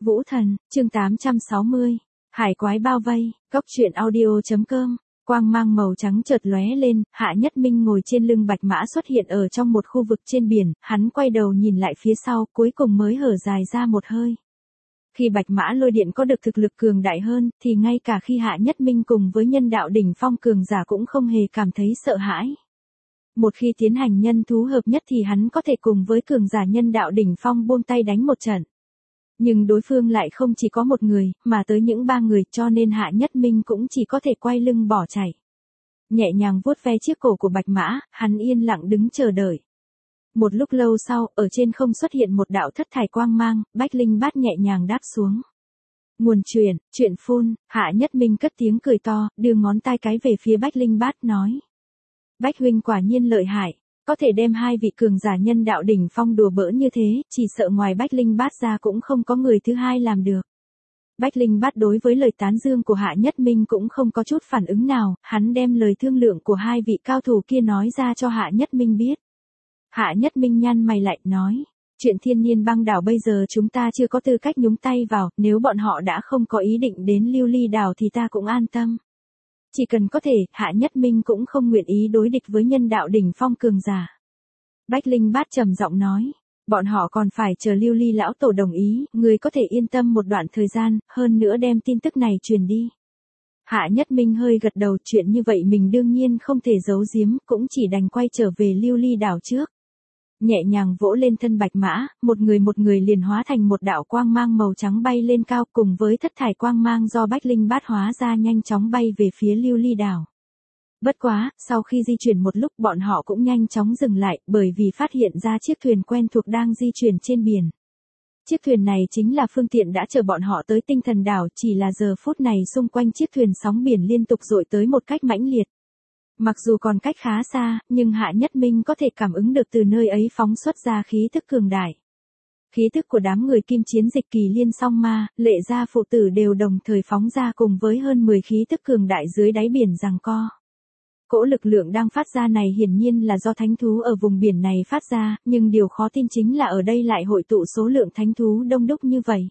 Vũ Thần, chương 860. Hải quái bao vây, góc truyện audio.com. Quang mang màu trắng chợt lóe lên, Hạ Nhất Minh ngồi trên lưng bạch mã xuất hiện ở trong một khu vực trên biển, hắn quay đầu nhìn lại phía sau, cuối cùng mới hở dài ra một hơi. Khi bạch mã lôi điện có được thực lực cường đại hơn, thì ngay cả khi Hạ Nhất Minh cùng với nhân đạo đỉnh phong cường giả cũng không hề cảm thấy sợ hãi. Một khi tiến hành nhân thú hợp nhất thì hắn có thể cùng với cường giả nhân đạo đỉnh phong buông tay đánh một trận. Nhưng đối phương lại không chỉ có một người, mà tới những 3 người, cho nên Hạ Nhất Minh cũng chỉ có thể quay lưng bỏ chạy. Nhẹ nhàng vuốt ve chiếc cổ của bạch mã, hắn yên lặng đứng chờ đợi. Một lúc lâu sau, ở trên không xuất hiện một đạo thất thải quang mang, Bách Linh Bát nhẹ nhàng đáp xuống. Nguồn chuyện phun, Hạ Nhất Minh cất tiếng cười to, đưa ngón tay cái về phía Bách Linh Bát nói. Bách huynh quả nhiên lợi hại. Có thể đem 2 vị cường giả nhân đạo đỉnh phong đùa bỡn như thế, chỉ sợ ngoài Bách Linh Bát ra cũng không có người thứ hai làm được. Bách Linh Bát đối với lời tán dương của Hạ Nhất Minh cũng không có chút phản ứng nào, hắn đem lời thương lượng của 2 vị cao thủ kia nói ra cho Hạ Nhất Minh biết. Hạ Nhất Minh nhăn mày lại, nói, chuyện Thiên Niên Băng Đảo bây giờ chúng ta chưa có tư cách nhúng tay vào, nếu bọn họ đã không có ý định đến Lưu Ly Đảo thì ta cũng an tâm. Chỉ cần có thể, Hạ Nhất Minh cũng không nguyện ý đối địch với nhân đạo đỉnh phong cường giả. Bách Linh Bát trầm giọng nói, bọn họ còn phải chờ Lưu Ly lão tổ đồng ý, người có thể yên tâm một đoạn thời gian, hơn nữa đem tin tức này truyền đi. Hạ Nhất Minh hơi gật đầu, chuyện như vậy mình đương nhiên không thể giấu giếm, cũng chỉ đành quay trở về Lưu Ly đảo trước. Nhẹ nhàng vỗ lên thân bạch mã, một người liền hóa thành một đạo quang mang màu trắng bay lên cao, cùng với thất thải quang mang do Bách Linh Bát hóa ra nhanh chóng bay về phía Lưu Ly đảo. Bất quá, sau khi di chuyển một lúc bọn họ cũng nhanh chóng dừng lại, bởi vì phát hiện ra chiếc thuyền quen thuộc đang di chuyển trên biển. Chiếc thuyền này chính là phương tiện đã chở bọn họ tới Tinh Thần đảo, chỉ là giờ phút này xung quanh chiếc thuyền sóng biển liên tục dội tới một cách mãnh liệt. Mặc dù còn cách khá xa, nhưng Hạ Nhất Minh có thể cảm ứng được từ nơi ấy phóng xuất ra khí thức cường đại. Khí thức của đám người Kim Chiến Dịch Kỳ Liên Song Ma, Lệ Gia phụ tử đều đồng thời phóng ra cùng với hơn 10 khí thức cường đại dưới đáy biển giằng co. Cỗ lực lượng đang phát ra này hiển nhiên là do thánh thú ở vùng biển này phát ra, nhưng điều khó tin chính là ở đây lại hội tụ số lượng thánh thú đông đúc như vậy.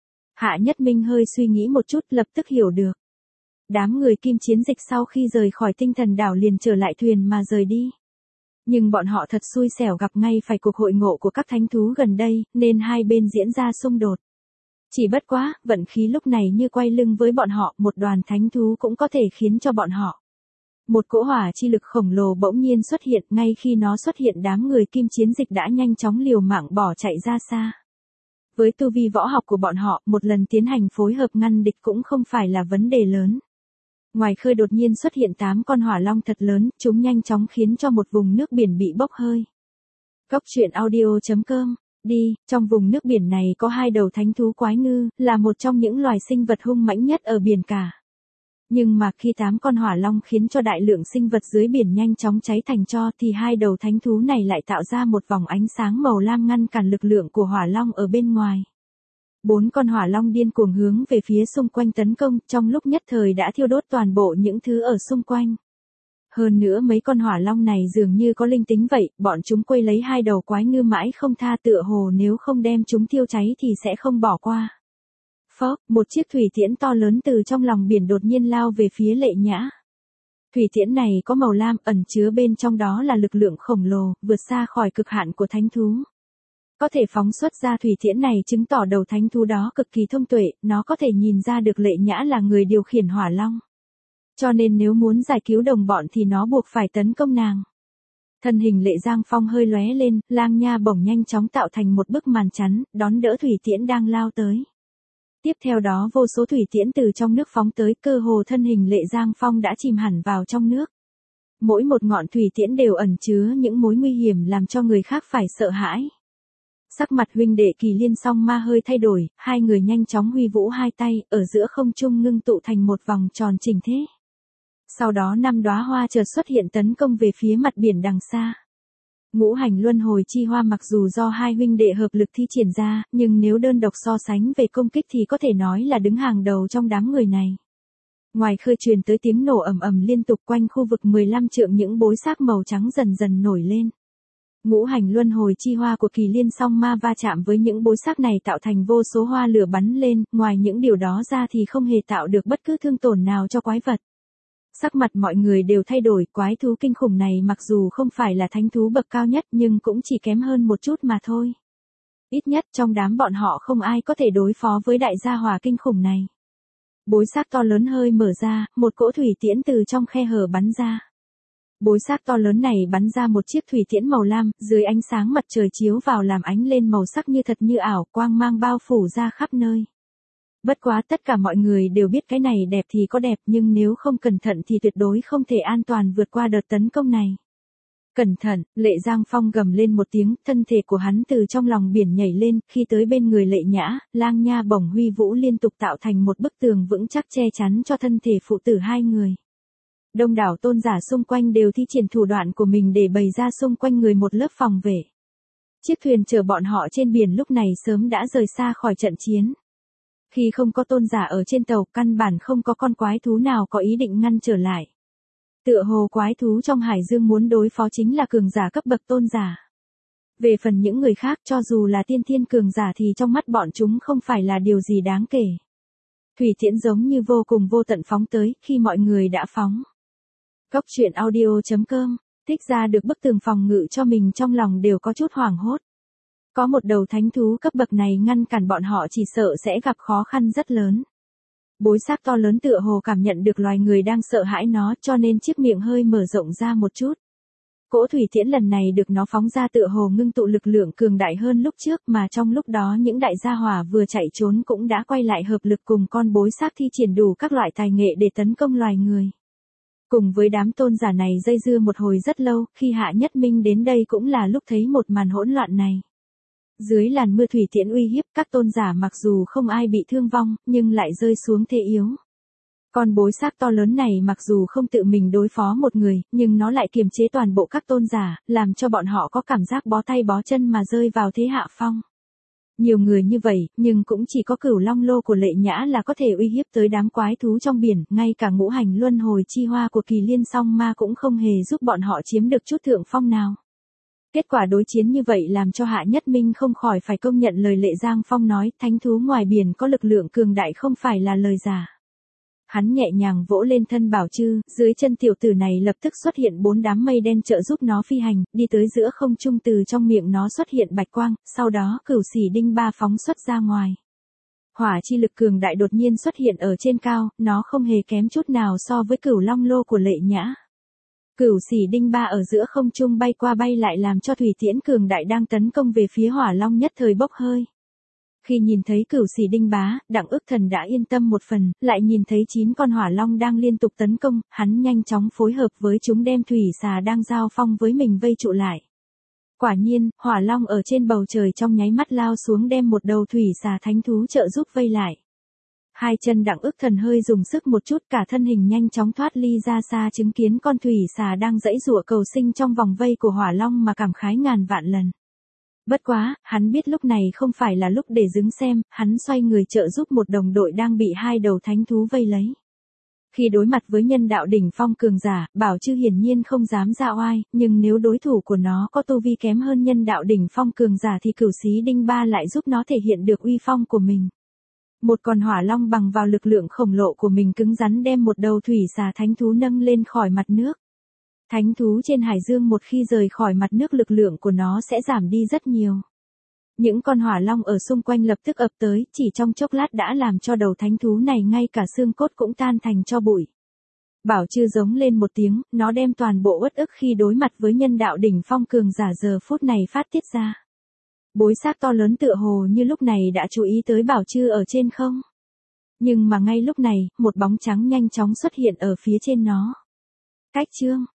Hạ Nhất Minh hơi suy nghĩ một chút, lập tức hiểu được. Đám người Kim Chiến Dịch sau khi rời khỏi Tinh Thần đảo liền trở lại thuyền mà rời đi. Nhưng bọn họ thật xui xẻo gặp ngay phải cuộc hội ngộ của các thánh thú gần đây, nên hai bên diễn ra xung đột. Chỉ bất quá, vận khí lúc này như quay lưng với bọn họ, một đoàn thánh thú cũng có thể khiến cho bọn họ. Một cỗ hỏa chi lực khổng lồ bỗng nhiên xuất hiện, ngay khi nó xuất hiện đám người Kim Chiến Dịch đã nhanh chóng liều mạng bỏ chạy ra xa. Với tu vi võ học của bọn họ, một lần tiến hành phối hợp ngăn địch cũng không phải là vấn đề lớn. Ngoài khơi đột nhiên xuất hiện 8 con hỏa long thật lớn, chúng nhanh chóng khiến cho một vùng nước biển bị bốc hơi. Góc truyện audio.com. Đi, trong vùng nước biển này có 2 đầu thánh thú quái ngư, là một trong những loài sinh vật hung mãnh nhất ở biển cả. Nhưng mà khi 8 con hỏa long khiến cho đại lượng sinh vật dưới biển nhanh chóng cháy thành tro thì 2 đầu thánh thú này lại tạo ra một vòng ánh sáng màu lam ngăn cản lực lượng của hỏa long ở bên ngoài. 4 con hỏa long điên cuồng hướng về phía xung quanh tấn công, trong lúc nhất thời đã thiêu đốt toàn bộ những thứ ở xung quanh. Hơn nữa mấy con hỏa long này dường như có linh tính vậy, bọn chúng quây lấy 2 đầu quái ngư mãi không tha, tựa hồ nếu không đem chúng thiêu cháy thì sẽ không bỏ qua. Phốc, một chiếc thủy tiễn to lớn từ trong lòng biển đột nhiên lao về phía Lệ Nhã. Thủy tiễn này có màu lam, ẩn chứa bên trong đó là lực lượng khổng lồ, vượt xa khỏi cực hạn của thánh thú. Có thể phóng xuất ra thủy tiễn này chứng tỏ đầu thánh thú đó cực kỳ thông tuệ, nó có thể nhìn ra được Lệ Nhã là người điều khiển hỏa long. Cho nên nếu muốn giải cứu đồng bọn thì nó buộc phải tấn công nàng. Thân hình Lệ Giang Phong hơi lóe lên, Lang Nha bổng nhanh chóng tạo thành một bức màn chắn, đón đỡ thủy tiễn đang lao tới. Tiếp theo đó vô số thủy tiễn từ trong nước phóng tới, cơ hồ thân hình Lệ Giang Phong đã chìm hẳn vào trong nước. Mỗi một ngọn thủy tiễn đều ẩn chứa những mối nguy hiểm làm cho người khác phải sợ hãi. Sắc mặt huynh đệ Kỳ Liên Song Ma hơi thay đổi, hai người nhanh chóng huy vũ hai tay, ở giữa không trung ngưng tụ thành một vòng tròn chỉnh thế. Sau đó 5 đóa hoa chợt xuất hiện tấn công về phía mặt biển đằng xa. Ngũ hành luân hồi chi hoa mặc dù do hai huynh đệ hợp lực thi triển ra, nhưng nếu đơn độc so sánh về công kích thì có thể nói là đứng hàng đầu trong đám người này. Ngoài khơi truyền tới tiếng nổ ầm ầm liên tục, quanh khu vực 15 trượng những bối xác màu trắng dần dần nổi lên. Ngũ hành luân hồi chi hoa của Kỳ Liên song ma va chạm với những bối xác này tạo thành vô số hoa lửa bắn lên, ngoài những điều đó ra thì không hề tạo được bất cứ thương tổn nào cho quái vật. Sắc mặt mọi người đều thay đổi, quái thú kinh khủng này mặc dù không phải là thánh thú bậc cao nhất nhưng cũng chỉ kém hơn một chút mà thôi. Ít nhất trong đám bọn họ không ai có thể đối phó với đại gia hỏa kinh khủng này. Bối xác to lớn hơi mở ra, một cỗ thủy tiễn từ trong khe hở bắn ra. Bối xác to lớn này bắn ra một chiếc thủy tiễn màu lam, dưới ánh sáng mặt trời chiếu vào làm ánh lên màu sắc như thật như ảo, quang mang bao phủ ra khắp nơi. Bất quá tất cả mọi người đều biết cái này đẹp thì có đẹp nhưng nếu không cẩn thận thì tuyệt đối không thể an toàn vượt qua đợt tấn công này. Cẩn thận, Lệ Giang Phong gầm lên một tiếng, thân thể của hắn từ trong lòng biển nhảy lên, khi tới bên người Lệ Nhã, Lang Nha Bổng Huy Vũ liên tục tạo thành một bức tường vững chắc che chắn cho thân thể phụ tử hai người. Đông đảo tôn giả xung quanh đều thi triển thủ đoạn của mình để bày ra xung quanh người một lớp phòng vệ. Chiếc thuyền chở bọn họ trên biển lúc này sớm đã rời xa khỏi trận chiến. Khi không có tôn giả ở trên tàu, căn bản không có con quái thú nào có ý định ngăn trở lại. Tựa hồ quái thú trong hải dương muốn đối phó chính là cường giả cấp bậc tôn giả. Về phần những người khác cho dù là tiên thiên cường giả thì trong mắt bọn chúng không phải là điều gì đáng kể. Thủy tiễn giống như vô cùng vô tận phóng tới khi mọi người đã phóng. Cốc truyện audio.com, thích ra được bức tường phòng ngự cho mình trong lòng đều có chút hoảng hốt. Có một đầu thánh thú cấp bậc này ngăn cản bọn họ chỉ sợ sẽ gặp khó khăn rất lớn. Bối xác to lớn tựa hồ cảm nhận được loài người đang sợ hãi nó cho nên chiếc miệng hơi mở rộng ra một chút. Cỗ thủy tiễn lần này được nó phóng ra tựa hồ ngưng tụ lực lượng cường đại hơn lúc trước mà trong lúc đó những đại gia hỏa vừa chạy trốn cũng đã quay lại hợp lực cùng con bối xác thi triển đủ các loại tài nghệ để tấn công loài người. Cùng với đám tôn giả này dây dưa một hồi rất lâu, khi Hạ Nhất Minh đến đây cũng là lúc thấy một màn hỗn loạn này. Dưới làn mưa thủy tiễn uy hiếp các tôn giả mặc dù không ai bị thương vong, nhưng lại rơi xuống thế yếu. Con bối xác to lớn này mặc dù không tự mình đối phó một người, nhưng nó lại kiềm chế toàn bộ các tôn giả, làm cho bọn họ có cảm giác bó tay bó chân mà rơi vào thế hạ phong. Nhiều người như vậy, nhưng cũng chỉ có Cửu Long Lô của Lệ Nhã là có thể uy hiếp tới đám quái thú trong biển, ngay cả ngũ hành luân hồi chi hoa của Kỳ Liên song ma cũng không hề giúp bọn họ chiếm được chút thượng phong nào. Kết quả đối chiến như vậy làm cho Hạ Nhất Minh không khỏi phải công nhận lời Lệ Giang Phong nói, thánh thú ngoài biển có lực lượng cường đại không phải là lời giả. Hắn nhẹ nhàng vỗ lên thân Bảo Trư, dưới chân tiểu tử này lập tức xuất hiện 4 đám mây đen trợ giúp nó phi hành, đi tới giữa không trung từ trong miệng nó xuất hiện bạch quang, sau đó Cửu Xỉ Đinh Ba phóng xuất ra ngoài. Hỏa chi lực cường đại đột nhiên xuất hiện ở trên cao, nó không hề kém chút nào so với Cửu Long Lô của Lệ Nhã. Cửu Xỉ Đinh Ba ở giữa không trung bay qua bay lại làm cho thủy tiễn cường đại đang tấn công về phía Hỏa Long nhất thời bốc hơi. Khi nhìn thấy Cửu Xỉ Đinh Bá, Đặng Ước Thần đã yên tâm một phần, lại nhìn thấy 9 con hỏa long đang liên tục tấn công, hắn nhanh chóng phối hợp với chúng đem thủy xà đang giao phong với mình vây trụ lại. Quả nhiên, hỏa long ở trên bầu trời trong nháy mắt lao xuống đem một đầu thủy xà thánh thú trợ giúp vây lại. Hai chân Đặng Ước Thần hơi dùng sức một chút, cả thân hình nhanh chóng thoát ly ra xa chứng kiến con thủy xà đang giãy giụa cầu sinh trong vòng vây của hỏa long mà cảm khái ngàn vạn lần. Bất quá, hắn biết lúc này không phải là lúc để đứng xem, hắn xoay người trợ giúp một đồng đội đang bị hai đầu thánh thú vây lấy. Khi đối mặt với nhân đạo đỉnh phong cường giả, Bảo Trư hiển nhiên không dám ra oai, nhưng nếu đối thủ của nó có tu vi kém hơn nhân đạo đỉnh phong cường giả thì Cửu Xí Đinh Ba lại giúp nó thể hiện được uy phong của mình. Một con hỏa long bằng vào lực lượng khổng lồ của mình cứng rắn đem một đầu thủy xà thánh thú nâng lên khỏi mặt nước. Thánh thú trên hải dương một khi rời khỏi mặt nước lực lượng của nó sẽ giảm đi rất nhiều. Những con hỏa long ở xung quanh lập tức ập tới, chỉ trong chốc lát đã làm cho đầu thánh thú này ngay cả xương cốt cũng tan thành tro bụi. Bảo Trư giống lên một tiếng, nó đem toàn bộ uất ức khi đối mặt với nhân đạo đỉnh phong cường giả giờ phút này phát tiết ra. Bối xác to lớn tựa hồ như lúc này đã chú ý tới Bảo Trư ở trên không. Nhưng mà ngay lúc này, một bóng trắng nhanh chóng xuất hiện ở phía trên nó. Cách chương